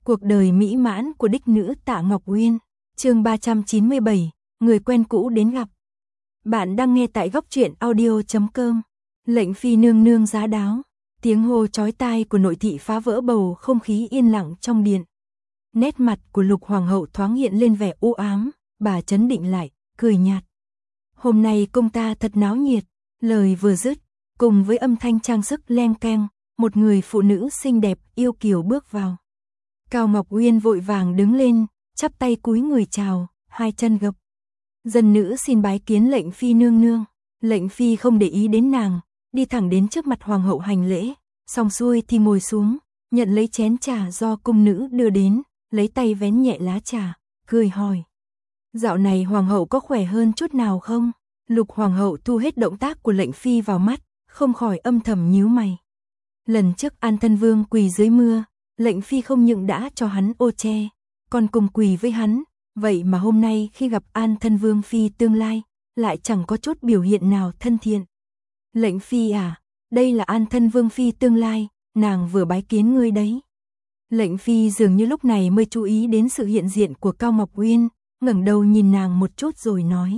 Cuộc đời mỹ mãn của đích nữ Tạ Ngọc Uyên, chương 397, người quen cũ đến gặp. Bạn đang nghe tại góc truyện audio.com. Lệnh phi nương nương giá đáo, tiếng hô chói tai của nội thị phá vỡ bầu không khí yên lặng trong điện. Nét mặt của Lục hoàng hậu thoáng hiện lên vẻ u ám, bà trấn định lại, cười nhạt. Hôm nay cung ta thật náo nhiệt, lời vừa dứt, cùng với âm thanh trang sức leng keng, một người phụ nữ xinh đẹp yêu kiều bước vào. Cao Ngọc Uyên vội vàng đứng lên, chắp tay cúi người chào, hai chân gập. Dân nữ xin bái kiến lệnh phi nương nương. Lệnh phi không để ý đến nàng, đi thẳng đến trước mặt hoàng hậu hành lễ, xong xuôi thì ngồi xuống, nhận lấy chén trà do cung nữ đưa đến, lấy tay vén nhẹ lá trà, cười hỏi. Dạo này hoàng hậu có khỏe hơn chút nào không? Lục hoàng hậu thu hết động tác của lệnh phi vào mắt, không khỏi âm thầm nhíu mày. Lần trước An Thân Vương quỳ dưới mưa, lệnh phi không những đã cho hắn ô che, còn cùng quỳ với hắn, vậy mà hôm nay khi gặp An Thân Vương phi tương lai, lại chẳng có chút biểu hiện nào thân thiện. Lệnh phi à, đây là An Thân Vương phi tương lai, nàng vừa bái kiến ngươi đấy. Lệnh phi dường như lúc này mới chú ý đến sự hiện diện của Cao Ngọc Uyên, ngẩng đầu nhìn nàng một chút rồi nói.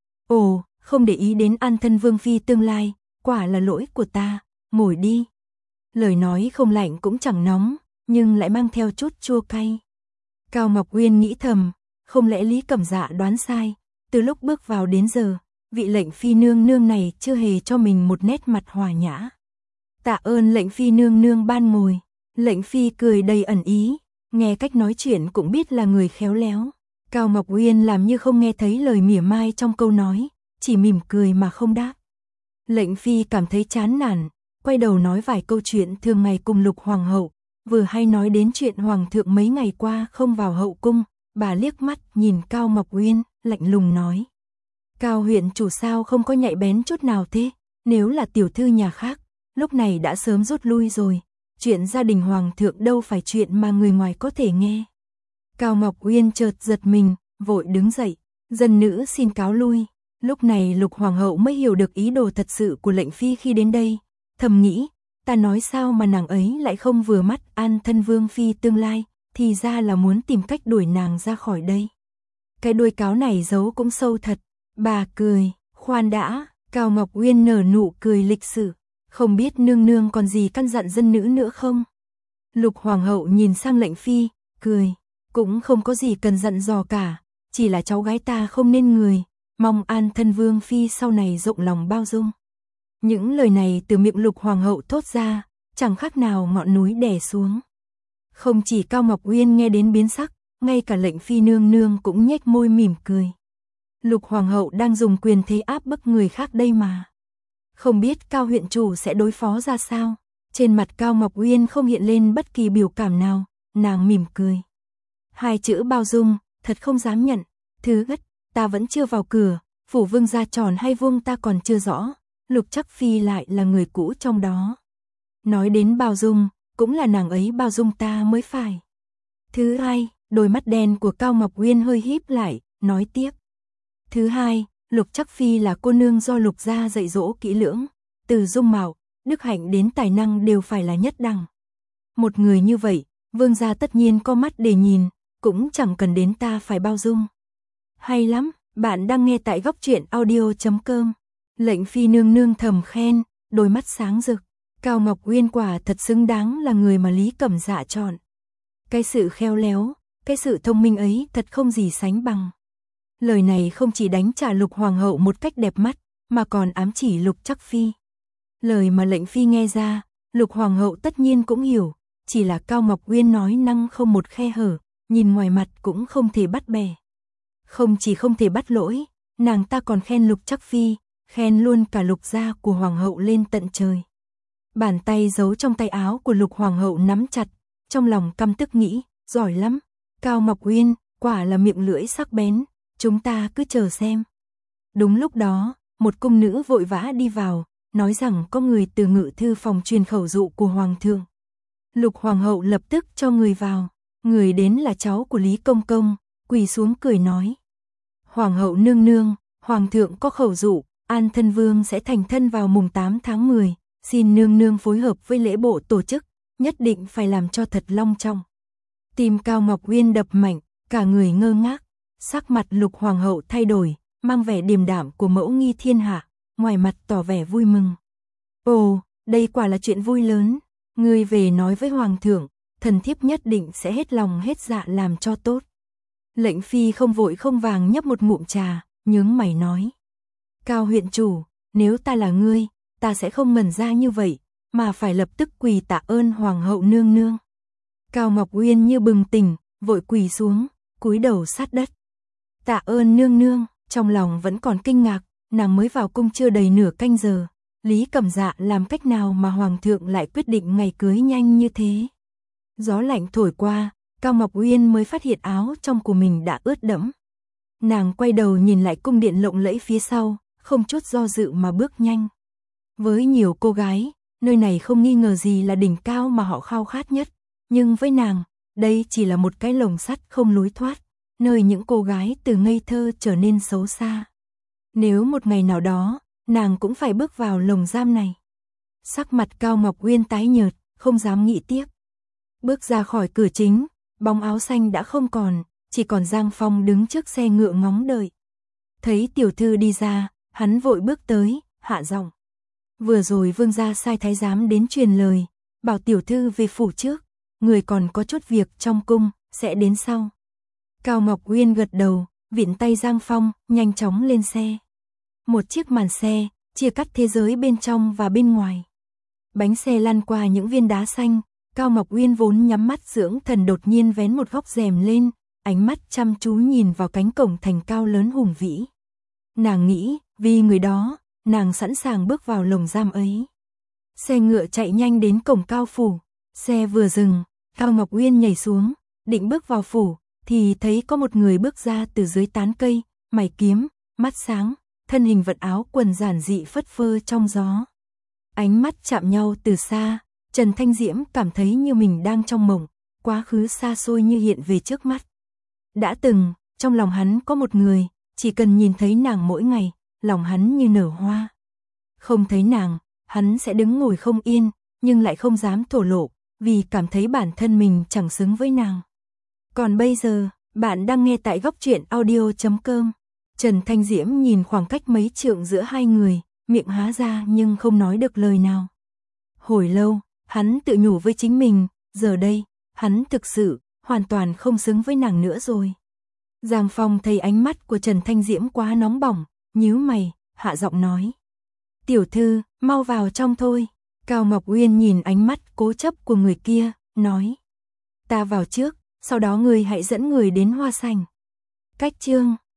Ồ, không để ý đến An Thân Vương phi tương lai, quả là lỗi của ta, ngồi đi. Lời nói không lạnh cũng chẳng nóng, nhưng lại mang theo chút chua cay. Cao Ngọc Uyên nghĩ thầm, không lẽ Lý Cẩm Dạ đoán sai, từ lúc bước vào đến giờ, vị lệnh phi nương nương này chưa hề cho mình một nét mặt hòa nhã. Tạ ơn lệnh phi nương nương ban ngồi. Lệnh phi cười đầy ẩn ý, nghe cách nói chuyện cũng biết là người khéo léo. Cao Ngọc Uyên làm như không nghe thấy lời mỉa mai trong câu nói, chỉ mỉm cười mà không đáp. Lệnh phi cảm thấy chán nản, quay đầu nói vài câu chuyện thường ngày cùng Lục hoàng hậu, vừa hay nói đến chuyện hoàng thượng mấy ngày qua không vào hậu cung, bà liếc mắt nhìn Cao Ngọc Uyên, lạnh lùng nói. Cao huyện chủ sao không có nhạy bén chút nào thế, nếu là tiểu thư nhà khác, lúc này đã sớm rút lui rồi, chuyện gia đình hoàng thượng đâu phải chuyện mà người ngoài có thể nghe. Cao Ngọc Uyên chợt giật mình, vội đứng dậy, dân nữ xin cáo lui. Lúc này Lục hoàng hậu mới hiểu được ý đồ thật sự của lệnh phi khi đến đây, thầm nghĩ, ta nói sao mà nàng ấy lại không vừa mắt An Thân Vương phi tương lai, thì ra là muốn tìm cách đuổi nàng ra khỏi đây. Cái đuôi cáo này giấu cũng sâu thật. Bà cười, khoan đã. Cao Ngọc Uyên nở nụ cười lịch sự, không biết nương nương còn gì căn dặn dân nữ nữa không? Lục hoàng hậu nhìn sang lệnh phi, cười, cũng không có gì cần dặn dò cả, chỉ là cháu gái ta không nên người, mong An Thân Vương phi sau này rộng lòng bao dung. Những lời này từ miệng Lục hoàng hậu thốt ra, chẳng khác nào ngọn núi đè xuống. Không chỉ Cao Ngọc Uyên nghe đến biến sắc, ngay cả lệnh phi nương nương cũng nhếch môi mỉm cười. Lục hoàng hậu đang dùng quyền thế áp bức người khác đây mà. Không biết Cao huyện chủ sẽ đối phó ra sao. Trên mặt Cao Ngọc Uyên không hiện lên bất kỳ biểu cảm nào, nàng mỉm cười. Hai chữ bao dung, thật không dám nhận. Thứ nhất, ta vẫn chưa vào cửa, phủ vương gia tròn hay vuông ta còn chưa rõ, Lục chắc phi lại là người cũ trong đó. Nói đến bao dung, cũng là nàng ấy bao dung ta mới phải. Thứ hai, đôi mắt đen của Cao Ngọc Uyên hơi híp lại, nói tiếp. Thứ hai, Lục chắc phi là cô nương do Lục gia dạy dỗ kỹ lưỡng, từ dung mạo, đức hạnh đến tài năng đều phải là nhất đẳng. Một người như vậy, vương gia tất nhiên có mắt để nhìn, cũng chẳng cần đến ta phải bao dung. Hay lắm, bạn đang nghe tại góc truyện audio.com. Lệnh phi nương nương thầm khen, đôi mắt sáng rực. Cao Ngọc Uyên quả thật xứng đáng là người mà Lý Cẩm Dạ chọn. Cái sự khéo léo, cái sự thông minh ấy thật không gì sánh bằng. Lời này không chỉ đánh trả Lục hoàng hậu một cách đẹp mắt, mà còn ám chỉ Lục chắc phi. Lời mà lệnh phi nghe ra, Lục hoàng hậu tất nhiên cũng hiểu, chỉ là Cao Ngọc Uyên nói năng không một khe hở, nhìn ngoài mặt cũng không thể bắt bẻ. Không chỉ không thể bắt lỗi, nàng ta còn khen Lục chắc phi, khen luôn cả Lục gia của hoàng hậu lên tận trời. Bàn tay giấu trong tay áo của Lục hoàng hậu nắm chặt, trong lòng căm tức nghĩ, giỏi lắm, Cao Ngọc Uyên, quả là miệng lưỡi sắc bén, chúng ta cứ chờ xem. Đúng lúc đó, một cung nữ vội vã đi vào, nói rằng có người từ ngự thư phòng truyền khẩu dụ của hoàng thượng. Lục hoàng hậu lập tức cho người vào, người đến là cháu của Lý Công Công, quỳ xuống cười nói. Hoàng hậu nương nương, hoàng thượng có khẩu dụ, An Thân Vương sẽ thành thân vào mùng 8 tháng 10, xin nương nương phối hợp với lễ bộ tổ chức, nhất định phải làm cho thật long trọng. Tim Cao Ngọc Uyên đập mạnh, cả người ngơ ngác, sắc mặt Lục hoàng hậu thay đổi, mang vẻ điềm đạm của mẫu nghi thiên hạ, ngoài mặt tỏ vẻ vui mừng. Ồ, đây quả là chuyện vui lớn, ngươi về nói với hoàng thượng, thần thiếp nhất định sẽ hết lòng hết dạ làm cho tốt. Lệnh phi không vội không vàng nhấp một ngụm trà, nhướng mày nói. Cao huyện chủ, nếu ta là ngươi, ta sẽ không ngẩn ra như vậy, mà phải lập tức quỳ tạ ơn hoàng hậu nương nương. Cao Ngọc Uyên như bừng tỉnh, vội quỳ xuống, cúi đầu sát đất. Tạ ơn nương nương, trong lòng vẫn còn kinh ngạc, nàng mới vào cung chưa đầy nửa canh giờ. Lý Cẩm Dạ làm cách nào mà hoàng thượng lại quyết định ngày cưới nhanh như thế? Gió lạnh thổi qua, Cao Ngọc Uyên mới phát hiện áo trong của mình đã ướt đẫm. Nàng quay đầu nhìn lại cung điện lộng lẫy phía sau, không chút do dự mà bước nhanh. Với nhiều cô gái, nơi này không nghi ngờ gì là đỉnh cao mà họ khao khát nhất. Nhưng với nàng, đây chỉ là một cái lồng sắt không lối thoát, nơi những cô gái từ ngây thơ trở nên xấu xa. Nếu một ngày nào đó, nàng cũng phải bước vào lồng giam này. Sắc mặt Cao Ngọc Uyên tái nhợt, không dám nghĩ tiếp. Bước ra khỏi cửa chính, bóng áo xanh đã không còn, chỉ còn Giang Phong đứng trước xe ngựa ngóng đợi. Thấy tiểu thư đi ra, hắn vội bước tới, hạ giọng. Vừa rồi vương gia sai thái giám đến truyền lời, bảo tiểu thư về phủ trước, người còn có chút việc trong cung, sẽ đến sau. Cao Ngọc Uyên gật đầu, vịn tay Giang Phong, nhanh chóng lên xe. Một chiếc màn xe, chia cắt thế giới bên trong và bên ngoài. Bánh xe lăn qua những viên đá xanh, Cao Ngọc Uyên vốn nhắm mắt dưỡng thần đột nhiên vén một góc rèm lên, ánh mắt chăm chú nhìn vào cánh cổng thành cao lớn hùng vĩ. Nàng nghĩ, vì người đó, nàng sẵn sàng bước vào lồng giam ấy. Xe ngựa chạy nhanh đến cổng cao phủ, xe vừa dừng, Cao Ngọc Uyên nhảy xuống, định bước vào phủ, thì thấy có một người bước ra từ dưới tán cây, mày kiếm, mắt sáng, thân hình vật áo quần giản dị phất phơ trong gió. Ánh mắt chạm nhau từ xa, Trần Thanh Diễm cảm thấy như mình đang trong mộng, quá khứ xa xôi như hiện về trước mắt. Đã từng, trong lòng hắn có một người, chỉ cần nhìn thấy nàng mỗi ngày, lòng hắn như nở hoa. Không thấy nàng, hắn sẽ đứng ngồi không yên, nhưng lại không dám thổ lộ, vì cảm thấy bản thân mình chẳng xứng với nàng. Còn bây giờ, bạn đang nghe tại góc truyện audio.com. Trần Thanh Diễm nhìn khoảng cách mấy trượng giữa hai người, miệng há ra nhưng không nói được lời nào. Hồi lâu, hắn tự nhủ với chính mình, giờ đây, hắn thực sự, hoàn toàn không xứng với nàng nữa rồi. Giang Phong thấy ánh mắt của Trần Thanh Diễm quá nóng bỏng, nhíu mày, hạ giọng nói. Tiểu thư, mau vào trong thôi. Cao Ngọc Uyên nhìn ánh mắt cố chấp của người kia, nói. Ta vào trước, sau đó ngươi hãy dẫn người đến hoa sảnh. Cách chương